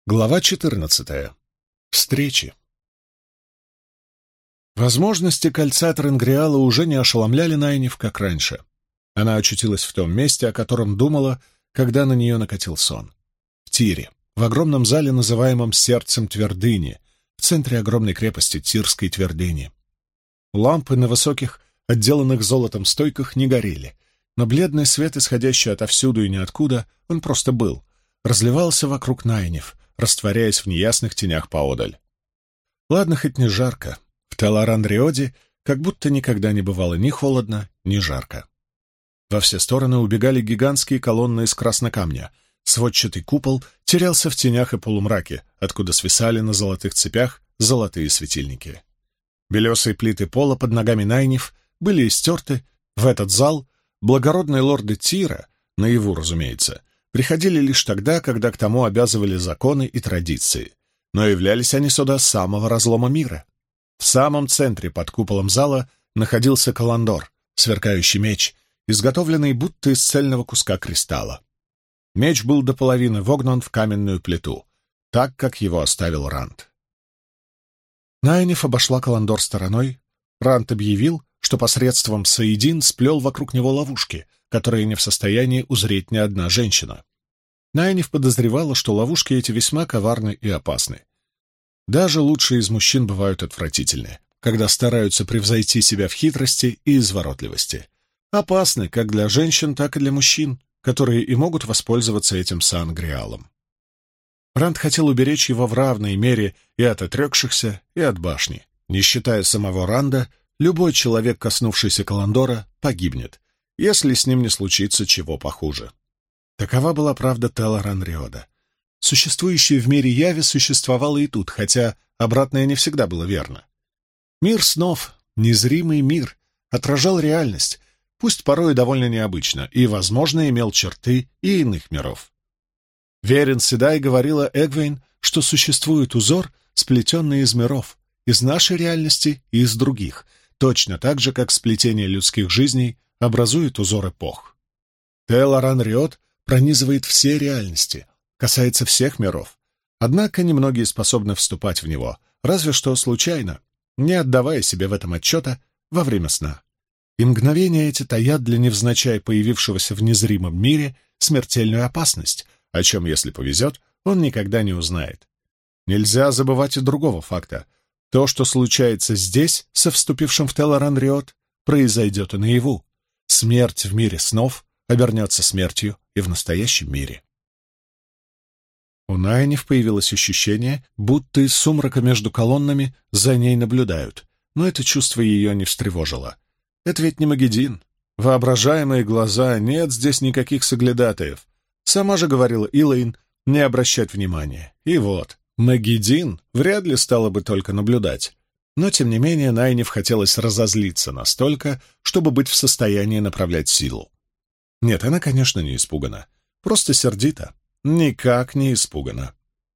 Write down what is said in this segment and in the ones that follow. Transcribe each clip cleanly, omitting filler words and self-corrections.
Глава 14. Встречи. Возможности кольца Теренгриала уже не ошеломляли Найниф, как раньше. Она очутилась в том месте, о котором думала, когда на нее накатил сон. В Тире, в огромном зале, называемом «Сердцем твердыни», в центре огромной крепости Тирской твердыни. Лампы на высоких, отделанных золотом стойках не горели, но бледный свет, исходящий отовсюду и ниоткуда, он просто был, разливался вокруг Найниф, растворяясь в неясных тенях поодаль. Ладно, хоть не жарко. В Теларан-Риоде как будто никогда не бывало ни холодно, ни жарко. Во все стороны убегали гигантские колонны из краснокамня. Сводчатый купол терялся в тенях и полумраке, откуда свисали на золотых цепях золотые светильники. Белесые плиты пола под ногами Найниф были истерты. В этот зал благородные лорды Тира, наяву, разумеется, приходили лишь тогда, когда к тому обязывали законы и традиции, но являлись они сюда с самого разлома мира. В самом центре под куполом зала находился Каландор, сверкающий меч, изготовленный будто из цельного куска кристалла. Меч был до половины вогнан в каменную плиту, так, как его оставил Ранд. Найниф обошла Каландор стороной. Ранд объявил, что посредством Саидин сплел вокруг него ловушки, которые не в состоянии узреть ни одна женщина. Найниф подозревала, что ловушки эти весьма коварны и опасны. Даже лучшие из мужчин бывают отвратительны, когда стараются превзойти себя в хитрости и изворотливости. Опасны как для женщин, так и для мужчин, которые и могут воспользоваться этим Сан-Гриалом. Ранд хотел уберечь его в равной мере и от отрекшихся, и от башни. Не считая самого Ранда, любой человек, коснувшийся Каландора, погибнет, если с ним не случится чего похуже. Такова была правда Теларан-Риода. Существующее в мире яви существовало и тут, хотя обратное не всегда было верно. Мир снов, незримый мир, отражал реальность, пусть порой и довольно необычно, и, возможно, имел черты и иных миров. Верен Седай говорила Эгвейн, что существует узор, сплетенный из миров, из нашей реальности и из других, точно так же, как сплетение людских жизней образует узор эпох. Теларан-Риод пронизывает все реальности, касается всех миров. Однако немногие способны вступать в него, разве что случайно, не отдавая себе в этом отчета во время сна. И мгновения эти таят для невзначай появившегося в незримом мире смертельную опасность, о чем, если повезет, он никогда не узнает. Нельзя забывать и другого факта. То, что случается здесь, со вступившим в Теларан-Риод, произойдет и наяву. Смерть в мире снов обернется смертью и в настоящем мире. У Найниф появилось ощущение, будто из сумрака между колоннами за ней наблюдают, но это чувство ее не встревожило. Это ведь не Магеддин. Воображаемые глаза, нет здесь никаких соглядатаев. Сама же говорила Илэйн не обращать внимания. И вот, Магеддин вряд ли стала бы только наблюдать. Но, тем не менее, Найниф хотелось разозлиться настолько, чтобы быть в состоянии направлять силу. Нет, она, конечно, не испугана. Просто сердита. Никак не испугана.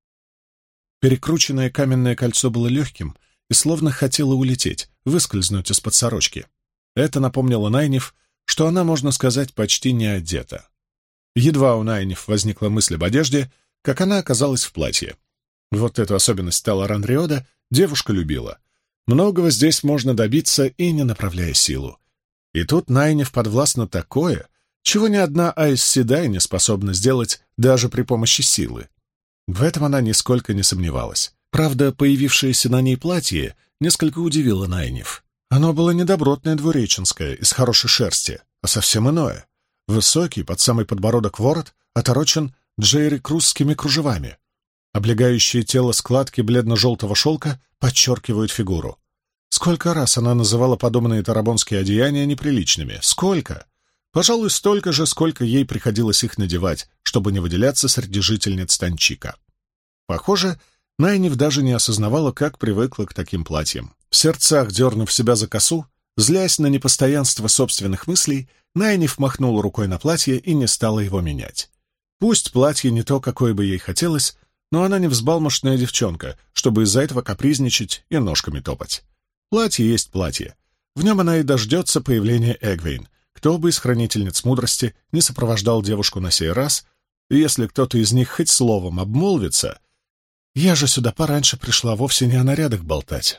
Перекрученное каменное кольцо было легким и словно хотело улететь, выскользнуть из-под сорочки. Это напомнило Найниф, что она, можно сказать, почти не одета. Едва у Найниф возникла мысль об одежде, как она оказалась в платье. Вот эту особенность Теларан-Риода девушка любила. Многого здесь можно добиться и не направляя силу. И тут Найниф подвластно такое, чего ни одна Айс Седай не способна сделать даже при помощи силы. В этом она нисколько не сомневалась. Правда, появившееся на ней платье несколько удивило Найниф. Оно было не добротное двуреченское, из хорошей шерсти, а совсем иное. Высокий, под самый подбородок ворот, оторочен джейри-крузскими кружевами. Облегающие тело складки бледно-желтого шелка подчеркивают фигуру. Сколько раз она называла подобные тарабонские одеяния неприличными? Сколько? Пожалуй, столько же, сколько ей приходилось их надевать, чтобы не выделяться среди жительниц Танчика. Похоже, Найниф даже не осознавала, как привыкла к таким платьям. В сердцах дернув себя за косу, злясь на непостоянство собственных мыслей, Найниф махнула рукой на платье и не стала его менять. Пусть платье не то, какое бы ей хотелось, но она не взбалмошная девчонка, чтобы из-за этого капризничать и ножками топать. Платье есть платье. В нем она и дождется появления Эгвейн. Кто бы из хранительниц мудрости не сопровождал девушку на сей раз, и если кто-то из них хоть словом обмолвится, Я же сюда пораньше пришла вовсе не о нарядах болтать.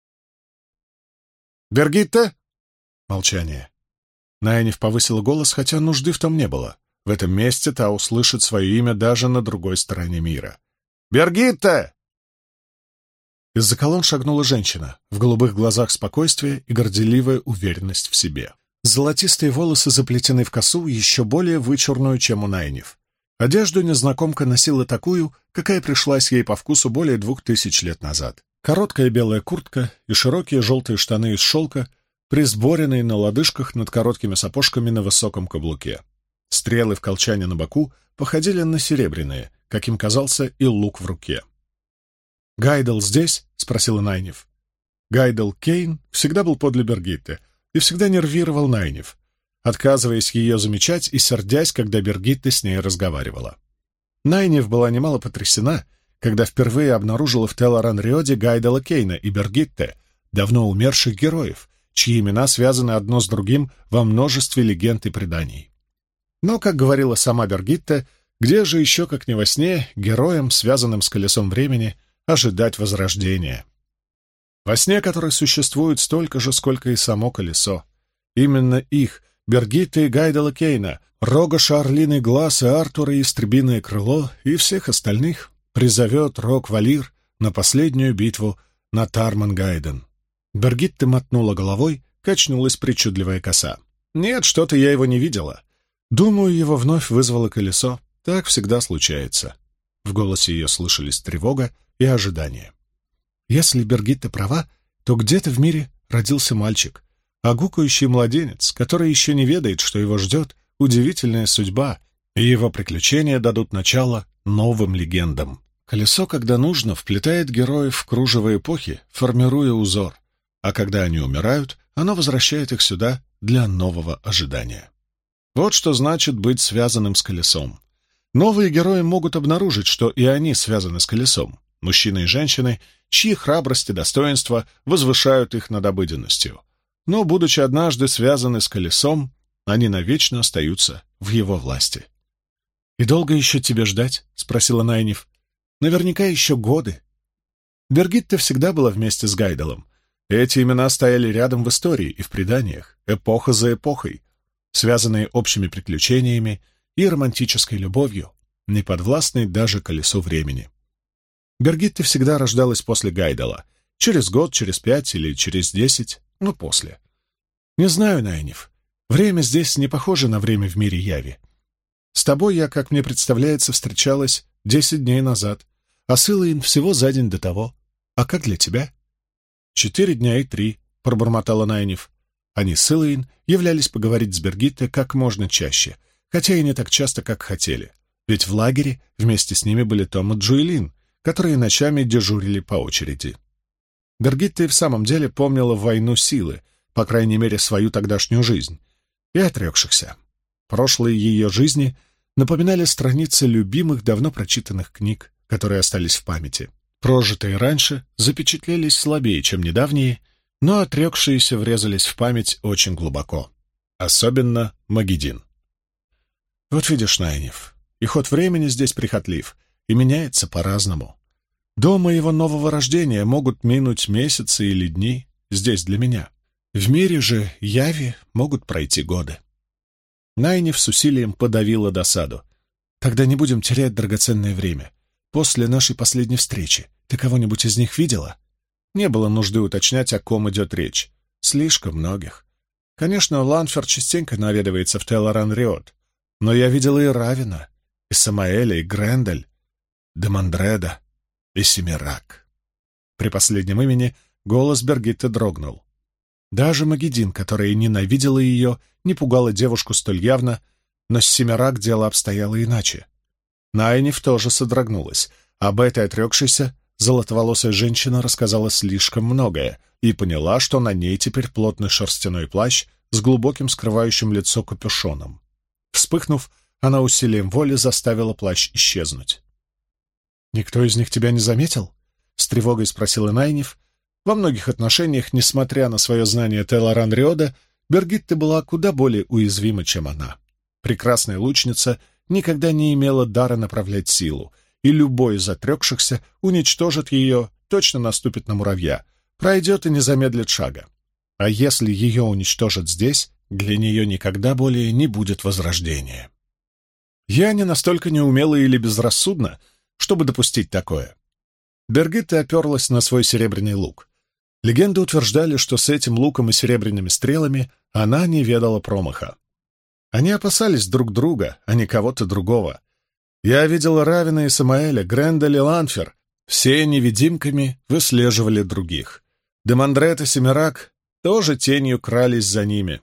«Бергитта?» Молчание. Найниф повысила голос, хотя нужды в том не было. В этом месте та услышит свое имя даже на другой стороне мира. «Бергитта!» Из-за колонн шагнула женщина, в голубых глазах спокойствие и горделивая уверенность в себе. Золотистые волосы заплетены в косу, еще более вычурную, чем у Найниф. Одежду незнакомка носила такую, какая пришлась ей по вкусу более 2000 лет назад. Короткая белая куртка и широкие желтые штаны из шелка, присборенные на лодыжках над короткими сапожками на высоком каблуке. Стрелы в колчане на боку походили на серебряные, каким казался и лук в руке. «Гайдел здесь?» — спросила Найниф. Гайдел Кейн всегда был подле Бергитты и всегда нервировал Найниф, отказываясь ее замечать и сердясь, когда Бергитта с ней разговаривала. Найниф была немало потрясена, когда впервые обнаружила в Телоран-Риоде Гайдела Кейна и Бергитте, давно умерших героев, чьи имена связаны одно с другим во множестве легенд и преданий. Но, как говорила сама Бергитте, где же еще, как не во сне, героям, связанным с колесом времени, ожидать возрождения? Во сне, который существует столько же, сколько и само колесо. Именно их, Бергитте и Гайдела Кейна, Рогаша Орлиный Глаз и Артура Истребиное Крыло и всех остальных призовет Рок-Валир на последнюю битву на Тармангайден. Бергитте мотнула головой, качнулась причудливая коса. «Нет, что-то я его не видела. Думаю, его вновь вызвало колесо. Так всегда случается». В голосе ее слышались тревога и ожидание. Если Бергитте права, то где-то в мире родился мальчик, а гукающий младенец, который еще не ведает, что его ждет удивительная судьба, и его приключения дадут начало новым легендам. Колесо, когда нужно, вплетает героев в кружево эпохи, формируя узор, а когда они умирают, оно возвращает их сюда для нового ожидания. Вот что значит быть связанным с колесом. Новые герои могут обнаружить, что и они связаны с колесом. Мужчины и женщины, чьи храбрость и достоинство возвышают их над обыденностью. Но, будучи однажды связаны с колесом, они навечно остаются в его власти. «И долго еще тебе ждать?» — спросила Найниф. «Наверняка еще годы». Бергитта всегда была вместе с Гайделом. Эти имена стояли рядом в истории и в преданиях, эпоха за эпохой, связанные общими приключениями и романтической любовью, не подвластной даже колесу времени. Бергитта всегда рождалась после Гайдела. Через год, через 5 или через 10, но после. Не знаю, Найниф. Время здесь не похоже на время в мире Яви. С тобой я, как мне представляется, встречалась 10 дней назад, а с Илэйн всего за день до того. А как для тебя? 4 дня и 3, пробормотала Найниф. Они с Илэйн являлись поговорить с Бергитте как можно чаще, хотя и не так часто, как хотели. Ведь в лагере вместе с ними были Том и Джоэлин, которые ночами дежурили по очереди. Бергитта и в самом деле помнила войну силы, по крайней мере, свою тогдашнюю жизнь, и отрекшихся. Прошлые ее жизни напоминали страницы любимых, давно прочитанных книг, которые остались в памяти. Прожитые раньше запечатлелись слабее, чем недавние, но отрекшиеся врезались в память очень глубоко. Особенно Магеддин. Вот видишь, Найниф, и ход времени здесь прихотлив, и меняется по-разному. До моего нового рождения могут минуть месяцы или дни здесь для меня. В мире же Яви могут пройти годы. Найниф с усилием подавила досаду. Тогда не будем терять драгоценное время. После нашей последней встречи ты кого-нибудь из них видела? Не было нужды уточнять, о ком идет речь. Слишком многих. Конечно, Ланфер частенько наведывается в Телоран-Риод, но я видела и Равина, и Самаэля, и Грендель, Демандреда и Семирак. При последнем имени голос Бергитты дрогнул. Даже Магеддин, которая ненавидела ее, не пугала девушку столь явно, но с Семирак дело обстояло иначе. Найниф тоже содрогнулась. Об этой отрекшейся золотоволосая женщина рассказала слишком многое и поняла, что на ней теперь плотный шерстяной плащ с глубоким скрывающим лицо капюшоном. Вспыхнув, она усилием воли заставила плащ исчезнуть. «Никто из них тебя не заметил?» — с тревогой спросила Найниф. Во многих отношениях, несмотря на свое знание Телоран-Риода, Бергитта была куда более уязвима, чем она. Прекрасная лучница никогда не имела дара направлять силу, и любой из отрекшихся уничтожит ее, точно наступит на муравья, пройдет и не замедлит шага. А если ее уничтожат здесь, для нее никогда более не будет возрождения. Я не настолько неумела или безрассудна, чтобы допустить такое. Бергитта оперлась на свой серебряный лук. Легенды утверждали, что с этим луком и серебряными стрелами она не ведала промаха. Они опасались друг друга, а не кого-то другого. Я видела Равина и Самаэля, Грендель и Ланфер. Все невидимками выслеживали других. Демандрет и Семирак тоже тенью крались за ними.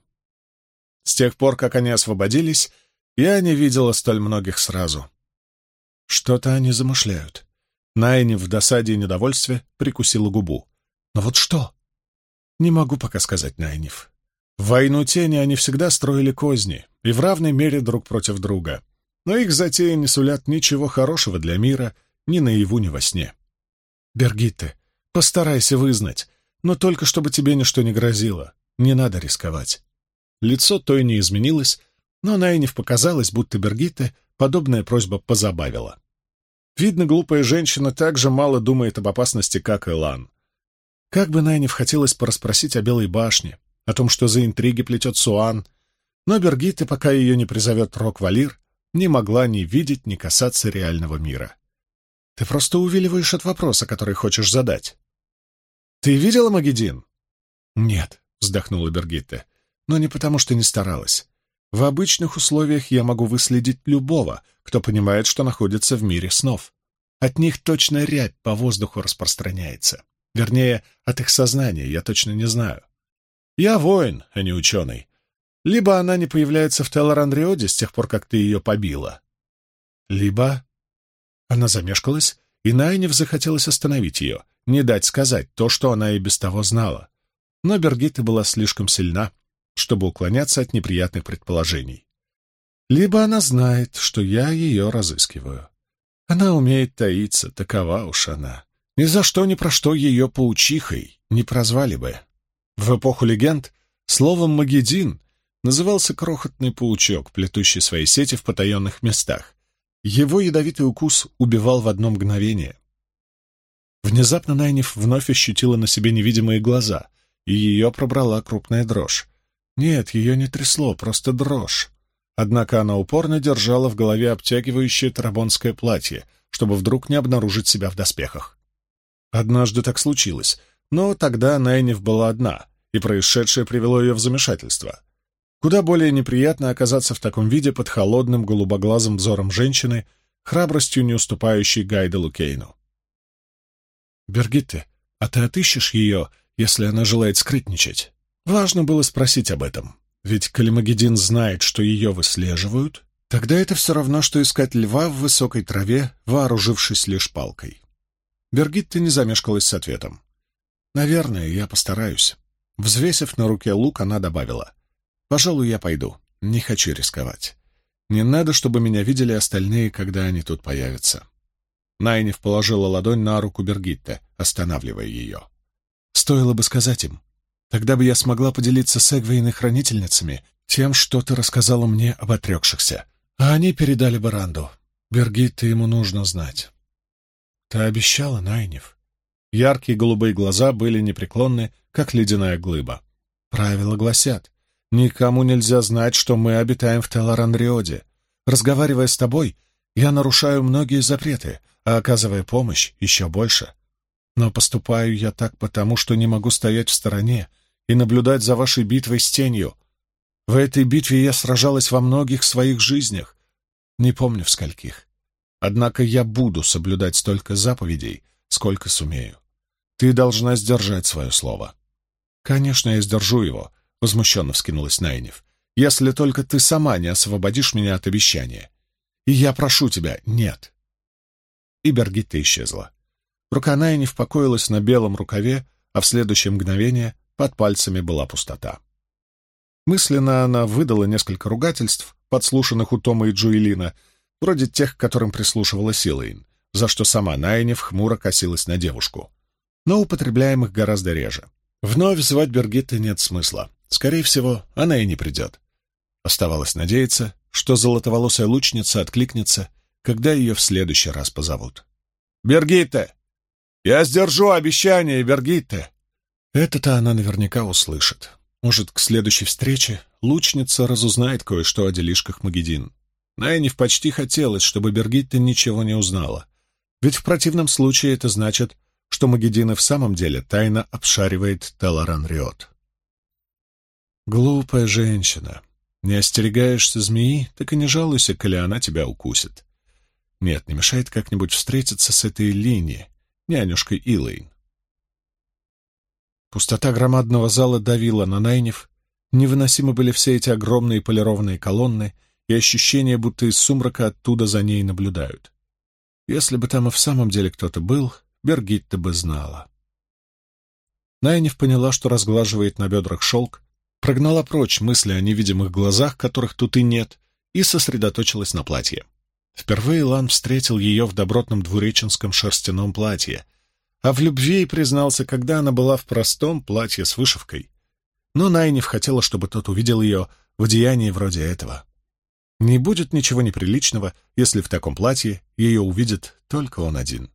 С тех пор, как они освободились, я не видела столь многих сразу. Что-то они замышляют. Найниф в досаде и недовольстве прикусила губу. Но вот что? Не могу пока сказать, Найниф. В войну тени они всегда строили козни, и в равной мере друг против друга. Но их затеи не сулят ничего хорошего для мира ни наяву, ни во сне. Бергитте, постарайся вызнать, но только чтобы тебе ничто не грозило. Не надо рисковать. Лицо той не изменилось, но Найниф показалось, будто Бергитте подобная просьба позабавила. Видно, глупая женщина так же мало думает об опасности, как и Лан. Как бы Найниф хотелось порасспросить о Белой башне, о том, что за интриги плетет Суан, но Бергитте, пока ее не призовет Рок-Валир, не могла ни видеть, ни касаться реального мира. Ты просто увиливаешь от вопроса, который хочешь задать. Ты видела Магеддин? Нет, вздохнула Бергитте, но не потому, что не старалась. В обычных условиях я могу выследить любого, кто понимает, что находится в мире снов. От них точно рябь по воздуху распространяется. Вернее, от их сознания, я точно не знаю. Я воин, а не ученый. Либо она не появляется в Теллар-Андреоде с тех пор, как ты ее побила. Либо... Она замешкалась, и Найниф захотелось остановить ее, не дать сказать то, что она и без того знала. Но Бергитта была слишком сильна, чтобы уклоняться от неприятных предположений. Либо она знает, что я ее разыскиваю. Она умеет таиться, такова уж она. Ни за что, ни про что ее паучихой не прозвали бы. В эпоху легенд словом «Магеддин» назывался крохотный паучок, плетущий свои сети в потаенных местах. Его ядовитый укус убивал в одно мгновение. Внезапно Найниф вновь ощутила на себе невидимые глаза, и ее пробрала крупная дрожь. Нет, ее не трясло, просто дрожь. Однако она упорно держала в голове обтягивающее тарабонское платье, чтобы вдруг не обнаружить себя в доспехах. Однажды так случилось, но тогда Найниф была одна, и происшедшее привело ее в замешательство. Куда более неприятно оказаться в таком виде под холодным голубоглазым взором женщины, храбростью не уступающей Гайделу Кейну. «Бергитте, а ты отыщешь ее, если она желает скрытничать?» Важно было спросить об этом, ведь коли Магеддин знает, что ее выслеживают, тогда это все равно, что искать льва в высокой траве, вооружившись лишь палкой. Бергитте не замешкалась с ответом. «Наверное, я постараюсь». Взвесив на руке лук, она добавила: «Пожалуй, я пойду. Не хочу рисковать. Не надо, чтобы меня видели остальные, когда они тут появятся». Найниф положила ладонь на руку Бергитте, останавливая ее. «Стоило бы сказать им. Тогда бы я смогла поделиться с Эгвейн и хранительницами тем, что ты рассказала мне об отрекшихся. А они передали бы Ранду. Бергитте ему нужно знать». «Ты обещала, Найниф?» Яркие голубые глаза были непреклонны, как ледяная глыба. «Правила гласят, никому нельзя знать, что мы обитаем в Теллар-Андреоде. Разговаривая с тобой, я нарушаю многие запреты, а оказывая помощь еще больше. Но поступаю я так потому, что не могу стоять в стороне и наблюдать за вашей битвой с тенью. В этой битве я сражалась во многих своих жизнях, не помню в скольких. Однако я буду соблюдать столько заповедей, сколько сумею. Ты должна сдержать свое слово». «Конечно, я сдержу его», — возмущенно вскинулась Найниф, «если только ты сама не освободишь меня от обещания. И я прошу тебя, нет». И Бергитта исчезла. Рука Найниф покоилась на белом рукаве, а в следующее мгновение под пальцами была пустота. Мысленно она выдала несколько ругательств, подслушанных у Тома и Джуэлина, вроде тех, к которым прислушивала Силэйн, за что сама Найниф хмуро косилась на девушку, но употребляемых гораздо реже. Вновь звать Бергитте нет смысла. Скорее всего, она и не придет. Оставалось надеяться, что золотоволосая лучница откликнется, когда ее в следующий раз позовут. «Бергитте! Я сдержу обещание, Бергитте!» Это-то она наверняка услышит. Может, к следующей встрече лучница разузнает кое-что о делишках Магедин. Найниф почти хотелось, чтобы Бергитте ничего не узнала. Ведь в противном случае это значит, что Магедин и в самом деле тайно обшаривает Телоран-Риот. Глупая женщина. Не остерегаешься змеи, так и не жалуйся, коли она тебя укусит. Нет, не мешает как-нибудь встретиться с этой Линни, нянюшкой Илэйн. Пустота громадного зала давила на Найниф. Невыносимы были все эти огромные полированные колонны и ощущение, будто из сумрака оттуда за ней наблюдают. Если бы там и в самом деле кто-то был, Бергитта бы знала. Найниф поняла, что разглаживает на бедрах шелк, прогнала прочь мысли о невидимых глазах, которых тут и нет, и сосредоточилась на платье. Впервые Лан встретил ее в добротном двуреченском шерстяном платье, а в любви признался, когда она была в простом платье с вышивкой. Но Найниф хотела, чтобы тот увидел ее в одеянии вроде этого. Не будет ничего неприличного, если в таком платье ее увидит только он один.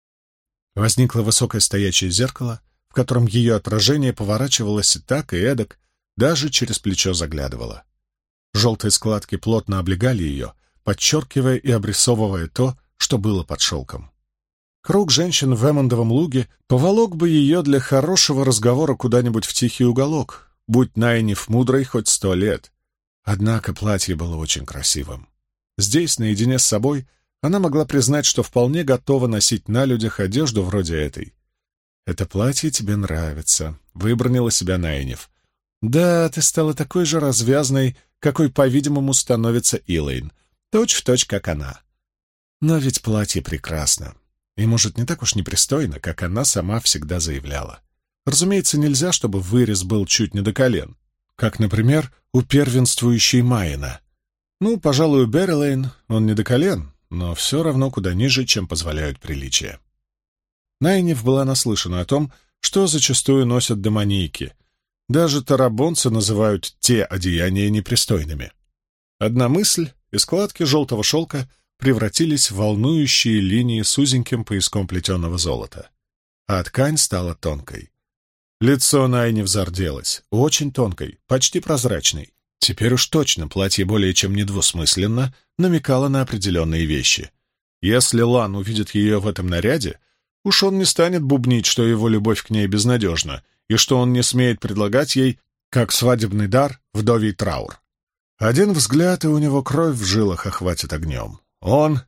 Возникло высокое стоячее зеркало, в котором ее отражение поворачивалось и так, и эдак, даже через плечо заглядывало. Желтые складки плотно облегали ее, подчеркивая и обрисовывая то, что было под шелком. Круг женщин в Эммондовом луге поволок бы ее для хорошего разговора куда-нибудь в тихий уголок, будь Найниф мудрой хоть 100 лет. Однако платье было очень красивым. Здесь, наедине с собой, она могла признать, что вполне готова носить на людях одежду вроде этой. «Это платье тебе нравится», — выбранила себя Найниф. «Да, ты стала такой же развязной, какой, по-видимому, становится Илэйн, точь-в-точь, как она. Но ведь платье прекрасно. И, может, не так уж непристойно, как она сама всегда заявляла. Разумеется, нельзя, чтобы вырез был чуть не до колен, как, например, у первенствующей Майена. Ну, пожалуй, у Беррилейн он не до колен, но все равно куда ниже, чем позволяют приличия. Найниф была наслышана о том, что зачастую носят демонийки. Даже тарабонцы называют те одеяния непристойными. Одна мысль, и складки желтого шелка превратились в волнующие линии с узеньким пояском плетеного золота. А ткань стала тонкой. Лицо Найниф зарделось, очень тонкой, почти прозрачной. Теперь уж точно платье более чем недвусмысленно намекало на определенные вещи. Если Лан увидит ее в этом наряде, уж он не станет бубнить, что его любовь к ней безнадежна, и что он не смеет предлагать ей, как свадебный дар, вдовий траур. Один взгляд, и у него кровь в жилах охватит огнем. Он...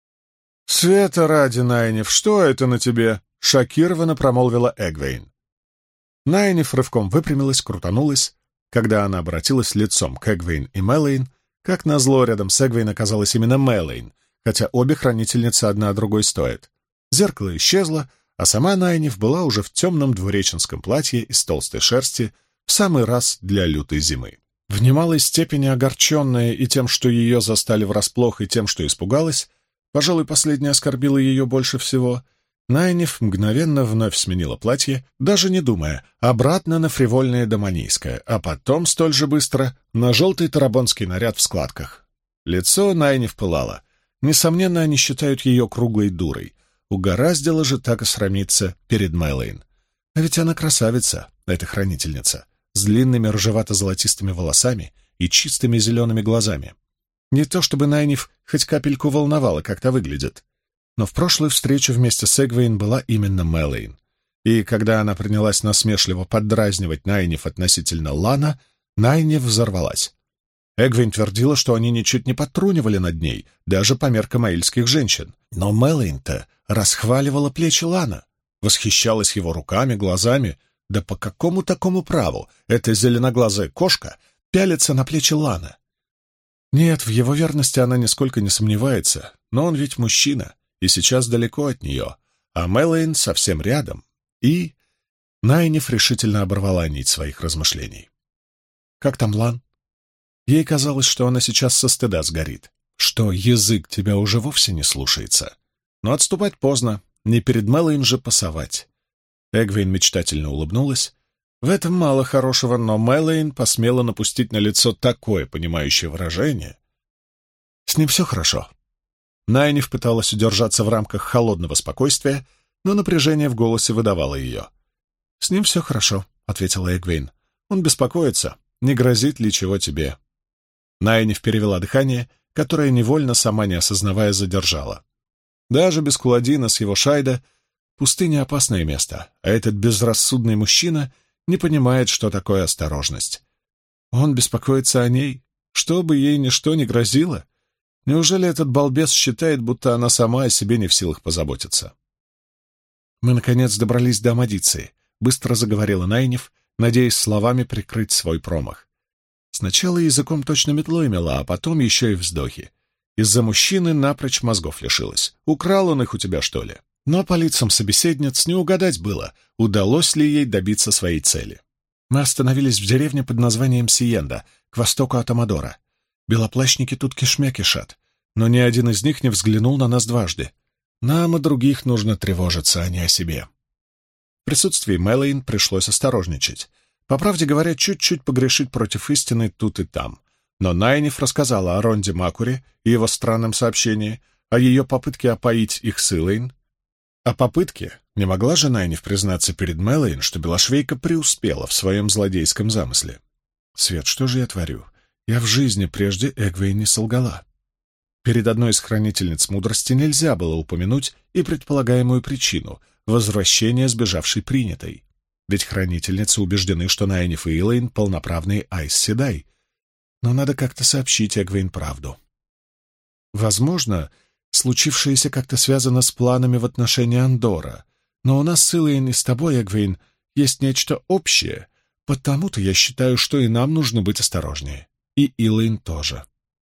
«Света ради, Найниф, что это на тебе?» — шокированно промолвила Эгвейн. Найниф рывком выпрямилась, крутанулась. Когда она обратилась лицом к Эгвейн и Мэлэйн, как назло, рядом с Эгвейн оказалась именно Мэлэйн, хотя обе хранительницы одна другой стоят. Зеркало исчезло, а сама Найниф была уже в темном двуреченском платье из толстой шерсти, в самый раз для лютой зимы. В немалой степени огорченная и тем, что ее застали врасплох, и тем, что испугалась, пожалуй, последнее оскорбило ее больше всего, Найниф мгновенно вновь сменила платье, даже не думая, обратно на фривольное домонийское, а потом столь же быстро на желтый тарабонский наряд в складках. Лицо Найниф пылало. Несомненно, они считают ее круглой дурой. Угораздило же так и срамиться перед Мэлэйн. А ведь она красавица, эта хранительница, с длинными рыжевато-золотистыми волосами и чистыми зелеными глазами. Не то чтобы Найниф хоть капельку волновала, как та выглядит. Но в прошлую встречу вместе с Эгвейн была именно Мэлэйн. И когда она принялась насмешливо поддразнивать Найниф относительно Лана, Найниф взорвалась. Эгвейн твердила, что они ничуть не подтрунивали над ней, даже по меркам аильских женщин. Но Мэлэйн-то расхваливала плечи Лана, восхищалась его руками, глазами. Да по какому такому праву эта зеленоглазая кошка пялится на плечи Лана? Нет, в его верности она нисколько не сомневается, но он ведь мужчина, и сейчас далеко от нее, а Мэлэйн совсем рядом. И Найниф решительно оборвала нить своих размышлений. «Как там Лан?» Ей казалось, что она сейчас со стыда сгорит, что язык тебя уже вовсе не слушается. Но отступать поздно, не перед Мэлэйн же пасовать. Эгвейн мечтательно улыбнулась. В этом мало хорошего, но Мэлэйн посмела напустить на лицо такое понимающее выражение. «С ним все хорошо. Найниф пыталась удержаться в рамках холодного спокойствия, но напряжение в голосе выдавало ее. «С ним все хорошо», — ответила Эгвейн. «Он беспокоится. Не грозит ли чего тебе?» Найниф перевела дыхание, которое невольно, сама не осознавая, задержала. Даже без Куладина с его Шайда пустыня — опасное место, а этот безрассудный мужчина не понимает, что такое осторожность. Он беспокоится о ней, чтобы ей ничто не грозило. Неужели этот балбес считает, будто она сама о себе не в силах позаботиться? «Мы, наконец, добрались до Амадиции», — быстро заговорила Найниф, надеясь словами прикрыть свой промах. Сначала языком точно метлой мела, а потом еще и вздохи. Из-за мужчины напрочь мозгов лишилась. Украл он их у тебя, что ли? Но по лицам собеседниц не угадать было, удалось ли ей добиться своей цели. Мы остановились в деревне под названием Сиенда, к востоку от Амадора. Белоплащники тут кишмя кишат, но ни один из них не взглянул на нас дважды. Нам и других нужно тревожиться, а не о себе. В присутствии Мэлэйн пришлось осторожничать. По правде говоря, чуть-чуть погрешить против истины тут и там. Но Найниф рассказала о Ронде Макуре и его странном сообщении, о ее попытке опоить их с Илэйн. О попытке не могла же Найниф признаться перед Мэлэйн, что Белошвейка преуспела в своем злодейском замысле. Свет, что же я творю? Я в жизни прежде Эгвейн не солгала. Перед одной из хранительниц мудрости нельзя было упомянуть и предполагаемую причину — возвращения сбежавшей принятой. Ведь хранительницы убеждены, что Найниф и Илэйн — полноправные Айс Седай. Но надо как-то сообщить Эгвейн правду. Возможно, случившееся как-то связано с планами в отношении Андора, но у нас с Илэйн и с тобой, Эгвейн, есть нечто общее, потому-то я считаю, что и нам нужно быть осторожнее. И Илэйн тоже.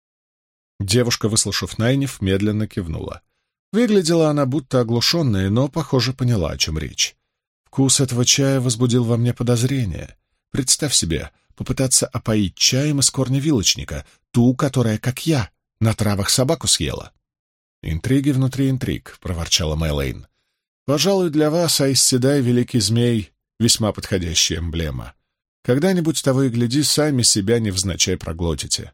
Девушка, выслушав Найниф, медленно кивнула. Выглядела она будто оглушенная, но, похоже, поняла, о чем речь. Вкус этого чая возбудил во мне подозрение. Представь себе, попытаться опоить чаем из корня вилочника, ту, которая, как я, на травах собаку съела. «Интриги внутри интриг», — проворчала Мэлэйн. «Пожалуй, для вас, Айс Седай, великий змей, весьма подходящая эмблема. Когда-нибудь, того и гляди, сами себя невзначай проглотите».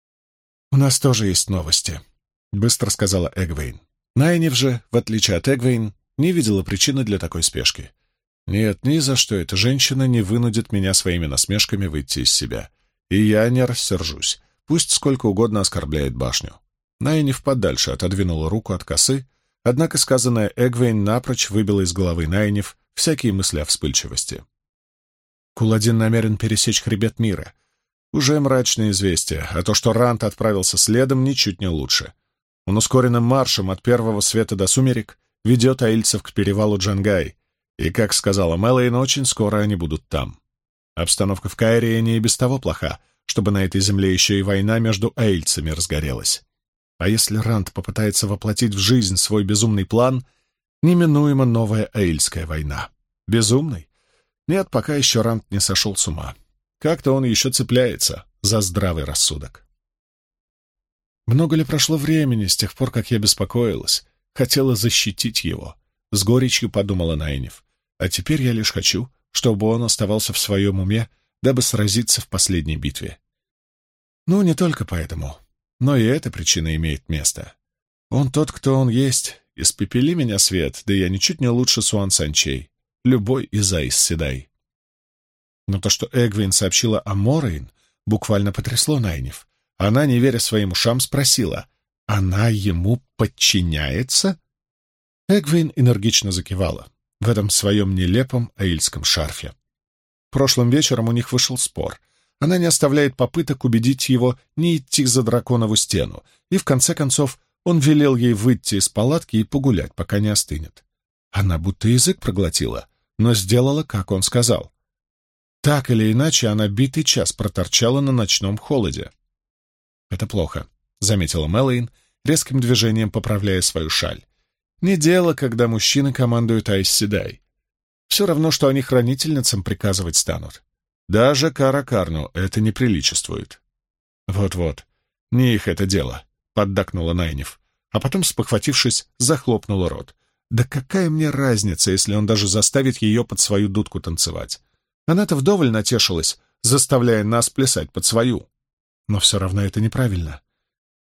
«У нас тоже есть новости», — быстро сказала Эгвейн. Найниф же, в отличие от Эгвейн, не видела причины для такой спешки. Нет, ни за что эта женщина не вынудит меня своими насмешками выйти из себя. И я не рассержусь, пусть сколько угодно оскорбляет башню. Найниф подальше отодвинула руку от косы, однако сказанное Эгвейн напрочь выбило из головы Найниф всякие мысли о вспыльчивости. Куладин намерен пересечь хребет мира. Уже мрачное известие, а то, что Рант отправился следом, ничуть не лучше. Он ускоренным маршем от первого света до сумерек ведет аильцев к перевалу Джангай, и, как сказала Мэлэйн, очень скоро они будут там. Обстановка в Каире и без того плоха, чтобы на этой земле еще и война между аильцами разгорелась. А если Рант попытается воплотить в жизнь свой безумный план, неминуемо новая аильская война. Безумный? Нет, пока еще Рант не сошел с ума. Как-то он еще цепляется за здравый рассудок. Много ли прошло времени с тех пор, как я беспокоилась, хотела защитить его? С горечью подумала Найниф. А теперь я лишь хочу, чтобы он оставался в своем уме, дабы сразиться в последней битве. Ну, не только поэтому, но и эта причина имеет место. Он тот, кто он есть. Испепели меня, Свет, да я ничуть не лучше Суан Санчей, любой из Айс Седай. Но то, что Эгвейн сообщила о Морейн, буквально потрясло Найниф. Она, не веря своим ушам, спросила, «Она ему подчиняется?» Эгвейн энергично закивала в этом своем нелепом аильском шарфе. Прошлым вечером у них вышел спор. Она не оставляет попыток убедить его не идти за драконову стену, и в конце концов он велел ей выйти из палатки и погулять, пока не остынет. Она будто язык проглотила, но сделала, как он сказал. Так или иначе, она битый час проторчала на ночном холоде. «Это плохо», — заметила Мэлэйн, резким движением поправляя свою шаль. «Не дело, когда мужчины командуют Айс Седай. Все равно, что они хранительницам приказывать станут. Даже Каракарну это не приличествует». «Вот-вот, не их это дело», — поддакнула Найниф, а потом, спохватившись, захлопнула рот. «Да какая мне разница, если он даже заставит ее под свою дудку танцевать? Она-то вдоволь натешилась, заставляя нас плясать под свою. Но все равно это неправильно.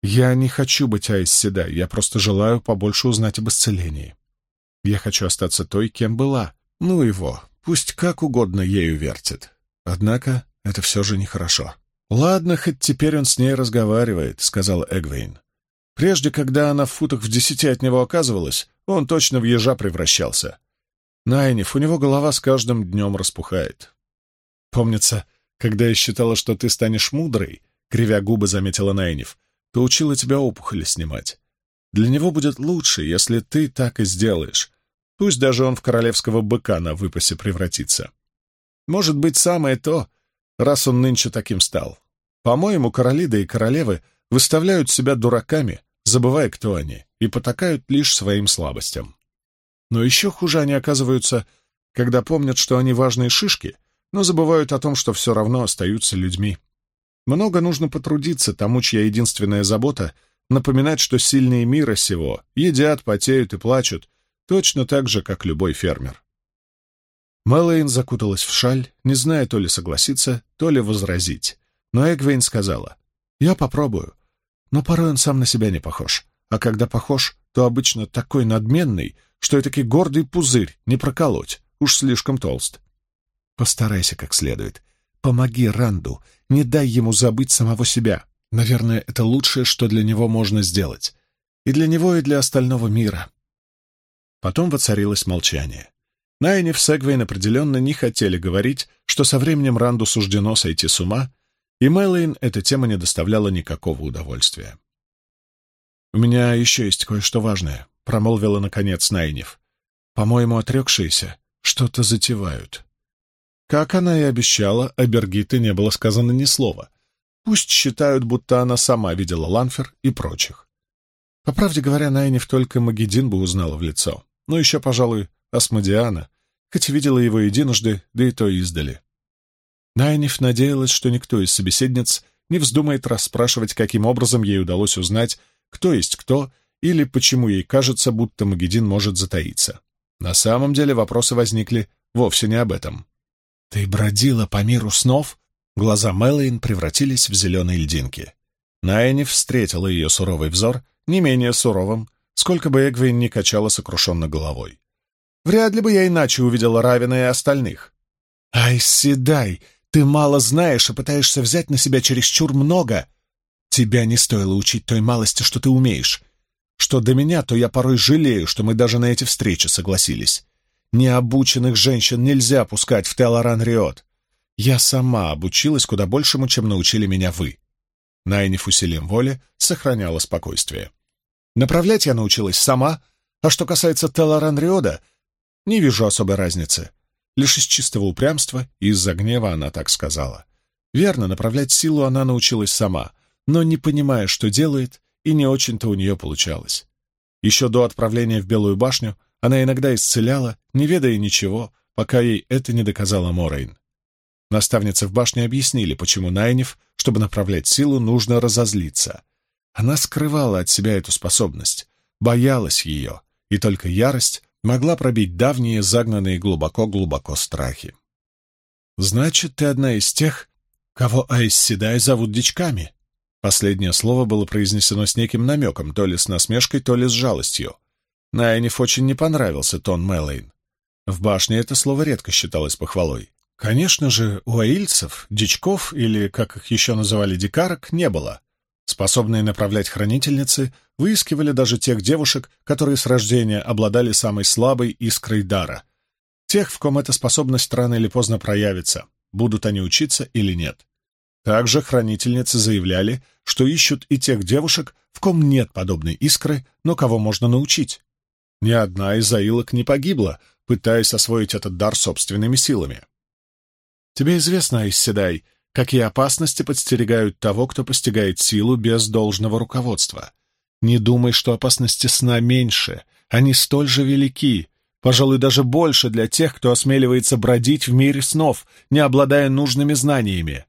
«Я не хочу быть Айс Седай, я просто желаю побольше узнать об исцелении. Я хочу остаться той, кем была. Ну его, пусть как угодно ею вертит. Однако это все же нехорошо». «Ладно, хоть теперь он с ней разговаривает», — сказал Эгвейн. «Прежде, когда она в футах в 10 от него оказывалась, он точно в ежа превращался. Найниф, у него голова с каждым днем распухает». «Помнится, когда я считала, что ты станешь мудрой», — кривя губы заметила Найниф, «то учила тебя опухоли снимать. Для него будет лучше, если ты так и сделаешь. Пусть даже он в королевского быка на выпасе превратится. Может быть, самое то, раз он нынче таким стал. По-моему, короли да и королевы выставляют себя дураками, забывая, кто они, и потакают лишь своим слабостям. Но еще хуже они оказываются, когда помнят, что они важные шишки, но забывают о том, что все равно остаются людьми. Много нужно потрудиться тому, чья единственная забота — напоминать, что сильные мира сего едят, потеют и плачут, точно так же, как любой фермер. Мэлэйн закуталась в шаль, не зная то ли согласиться, то ли возразить. Но Эгвейн сказала: «Я попробую. Но порой он сам на себя не похож. А когда похож, то обычно такой надменный, что этакий гордый пузырь не проколоть, уж слишком толст. Постарайся как следует. Помоги Ранду, не дай ему забыть самого себя. Наверное, это лучшее, что для него можно сделать. И для него, и для остального мира». Потом воцарилось молчание. Найниф с Эгвейн определенно не хотели говорить, что со временем Ранду суждено сойти с ума, и Мэлэйн эта тема не доставляла никакого удовольствия. «У меня еще есть кое-что важное», — промолвила наконец Найниф. «По-моему, отрекшиеся что-то затевают». Как она и обещала, о Бергитте не было сказано ни слова. Пусть считают, будто она сама видела Ланфер и прочих. По правде говоря, Найниф только Магедин бы узнала в лицо. Но еще, пожалуй, Асмодиана, хоть видела его единожды, да и то издали. Найниф надеялась, что никто из собеседниц не вздумает расспрашивать, каким образом ей удалось узнать, кто есть кто, или почему ей кажется, будто Магедин может затаиться. На самом деле вопросы возникли вовсе не об этом. «Ты бродила по миру снов?» Глаза Мэлэйн превратились в зеленые льдинки. Найниф встретила ее суровый взор, не менее суровым, сколько бы Эгвейн ни качала сокрушенно головой. «Вряд ли бы я иначе увидела Равена и остальных». «Ай, Седай, ты мало знаешь и пытаешься взять на себя чересчур много. Тебя не стоило учить той малости, что ты умеешь. Что до меня, то я порой жалею, что мы даже на эти встречи согласились. Необученных женщин нельзя пускать в Телоран-Риот. Я сама обучилась куда большему, чем научили меня вы». Найниф усилием воли сохраняла спокойствие. «Направлять я научилась сама, а что касается Телоран-Риода, не вижу особой разницы. Лишь из чистого упрямства и из-за гнева она так сказала. Верно, направлять силу она научилась сама, но не понимая, что делает, и не очень-то у нее получалось. Еще до отправления в Белую башню она иногда исцеляла, не ведая ничего, пока ей это не доказала Морейн. Наставницы в башне объяснили, почему Найниф, чтобы направлять силу, нужно разозлиться. Она скрывала от себя эту способность, боялась ее, и только ярость могла пробить давние, загнанные глубоко-глубоко страхи. «Значит, ты одна из тех, кого Айс Седай зовут дичками?» Последнее слово было произнесено с неким намеком, то ли с насмешкой, то ли с жалостью. Найниф очень не понравился тон Мэлэйн. В башне это слово редко считалось похвалой. Конечно же, у аильцев, дичков, или, как их еще называли, дикарок, не было. Способные направлять хранительницы выискивали даже тех девушек, которые с рождения обладали самой слабой искрой дара. Тех, в ком эта способность рано или поздно проявится, будут они учиться или нет. Также хранительницы заявляли, что ищут и тех девушек, в ком нет подобной искры, но кого можно научить. Ни одна из аилок не погибла, пытаясь освоить этот дар собственными силами. Тебе известно, Айс Седай, какие опасности подстерегают того, кто постигает силу без должного руководства. Не думай, что опасности сна меньше, они столь же велики, пожалуй, даже больше для тех, кто осмеливается бродить в мире снов, не обладая нужными знаниями.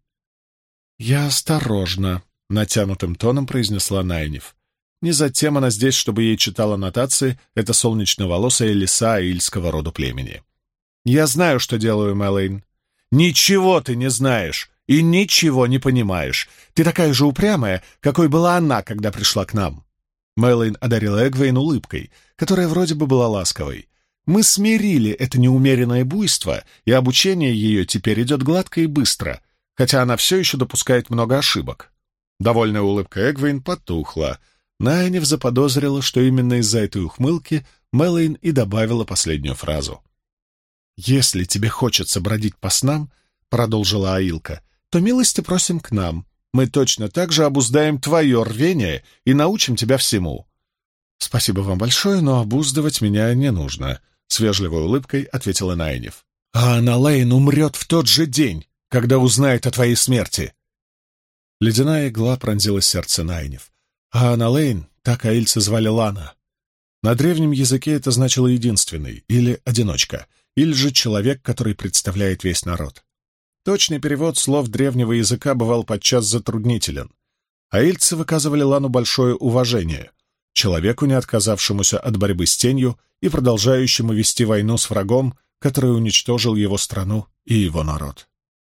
«Я осторожно», — натянутым тоном произнесла Найниф. Не затем она здесь, чтобы ей читала нотации эта солнечно-волосая лиса аильского рода племени. «Я знаю, что делаю, Мэлэйн». «Ничего ты не знаешь!» и ничего не понимаешь. Ты такая же упрямая, какой была она, когда пришла к нам». Мэлэйн одарила Эгвейн улыбкой, которая вроде бы была ласковой. «Мы смирили это неумеренное буйство, и обучение ее теперь идет гладко и быстро, хотя она все еще допускает много ошибок». Довольная улыбка Эгвейн потухла. Найниф заподозрила, что именно из-за этой ухмылки Мэлэйн и добавила последнюю фразу. «Если тебе хочется бродить по снам, — продолжила Аилка, — то милости просим к нам. Мы точно так же обуздаем твое рвение и научим тебя всему». «Спасибо вам большое, но обуздывать меня не нужно», — с вежливой улыбкой ответила Найниф. «А Аналейн умрет в тот же день, когда узнает о твоей смерти». Ледяная игла пронзила сердце Найниф. А Аналейн, так аильцы звали Лана. На древнем языке это значило «единственный» или «одиночка», или же «человек, который представляет весь народ». Точный перевод слов древнего языка бывал подчас затруднителен. Аильцы выказывали Лану большое уважение, человеку, не отказавшемуся от борьбы с тенью и продолжающему вести войну с врагом, который уничтожил его страну и его народ.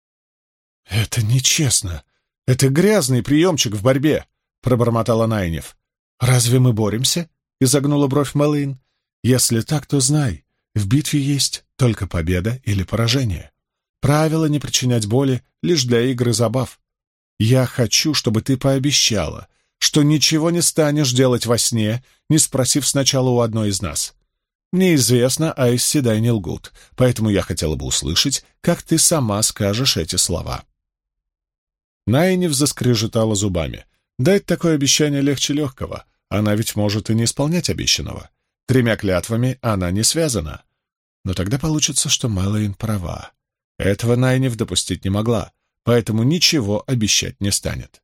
«Это нечестно. Это грязный приемчик в борьбе», — пробормотала Найниф. «Разве мы боремся?» — изогнула бровь Мэлэйн. «Если так, то знай, в битве есть только победа или поражение. Правило не причинять боли лишь для игр и забав. Я хочу, чтобы ты пообещала, что ничего не станешь делать во сне, не спросив сначала у одной из нас. Мне известно, Айс Седай не лгут, поэтому я хотела бы услышать, как ты сама скажешь эти слова». Найниф заскрежетала зубами. Дать такое обещание легче легкого. Она ведь может и не исполнять обещанного. 3 клятвами она не связана. Но тогда получится, что Мэлэйн права. Этого Найниф допустить не могла, поэтому ничего обещать не станет.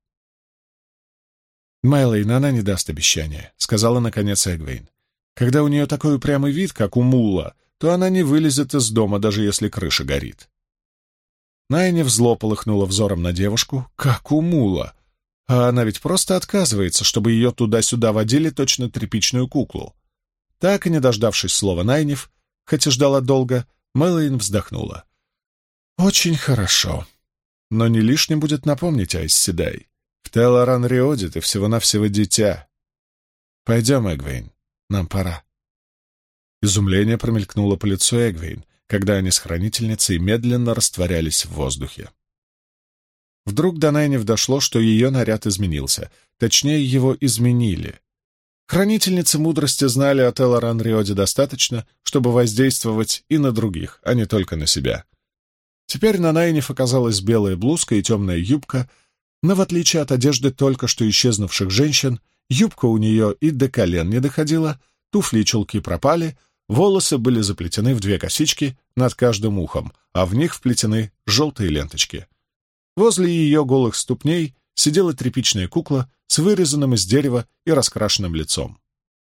«Мэлэйн, она не даст обещания», — сказала наконец Эгвейн. «Когда у нее такой упрямый вид, как у мула, то она не вылезет из дома, даже если крыша горит». Найниф зло полыхнула взором на девушку, как у мула. А она ведь просто отказывается, чтобы ее туда-сюда водили точно тряпичную куклу. Так и не дождавшись слова Найниф, хоть и ждала долго, Мэлэйн вздохнула. «Очень хорошо. Но не лишним будет напомнить, Айс Седай. В Телоран-Риоде ты всего-навсего дитя. Пойдем, Эгвейн, нам пора». Изумление промелькнуло по лицу Эгвейн, когда они с хранительницей медленно растворялись в воздухе. Вдруг до Найниф дошло, что ее наряд изменился, точнее, его изменили. Хранительницы мудрости знали о Телоран-Риоде достаточно, чтобы воздействовать и на других, а не только на себя. Теперь на Найниф оказалась белая блузка и темная юбка, но в отличие от одежды только что исчезнувших женщин, юбка у нее и до колен не доходила, туфли и чулки пропали, волосы были заплетены в 2 косички над каждым ухом, а в них вплетены желтые ленточки. Возле ее голых ступней сидела тряпичная кукла с вырезанным из дерева и раскрашенным лицом.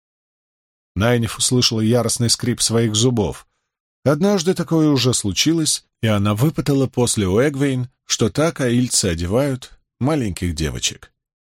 Найниф услышала яростный скрип своих зубов. Однажды такое уже случилось, и она выпытала после у Эгвейн, что так аильцы одевают маленьких девочек.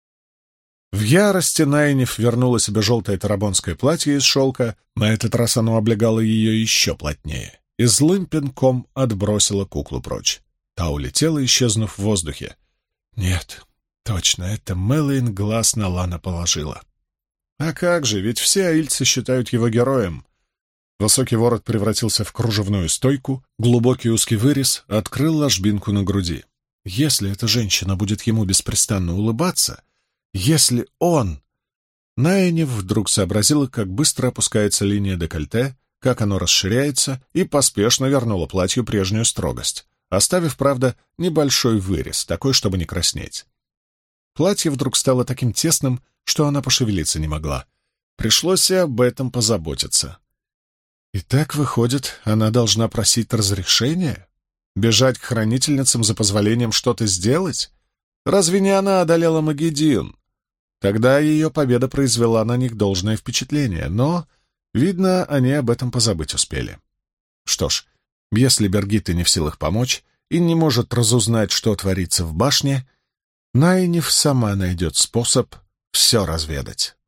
В ярости Найниф вернула себе желтое тарабонское платье из шелка, на этот раз оно облегало ее еще плотнее, и злым пинком отбросила куклу прочь. Та улетела, исчезнув в воздухе. Нет, точно, это Мэлэйн глаз на Лана положила. А как же, ведь все аильцы считают его героем. Высокий ворот превратился в кружевную стойку, глубокий узкий вырез открыл ложбинку на груди. Если эта женщина будет ему беспрестанно улыбаться, если он... Найниф вдруг сообразила, как быстро опускается линия декольте, как оно расширяется, и поспешно вернула платью прежнюю строгость, оставив, правда, небольшой вырез, такой, чтобы не краснеть. Платье вдруг стало таким тесным, что она пошевелиться не могла. Пришлось и об этом позаботиться. И так, выходит, она должна просить разрешения? Бежать к хранительницам за позволением что-то сделать? Разве не она одолела Магеддин? Тогда ее победа произвела на них должное впечатление, но, видно, они об этом позабыть успели. Что ж, если Бергитта не в силах помочь и не может разузнать, что творится в башне, Найниф сама найдет способ все разведать.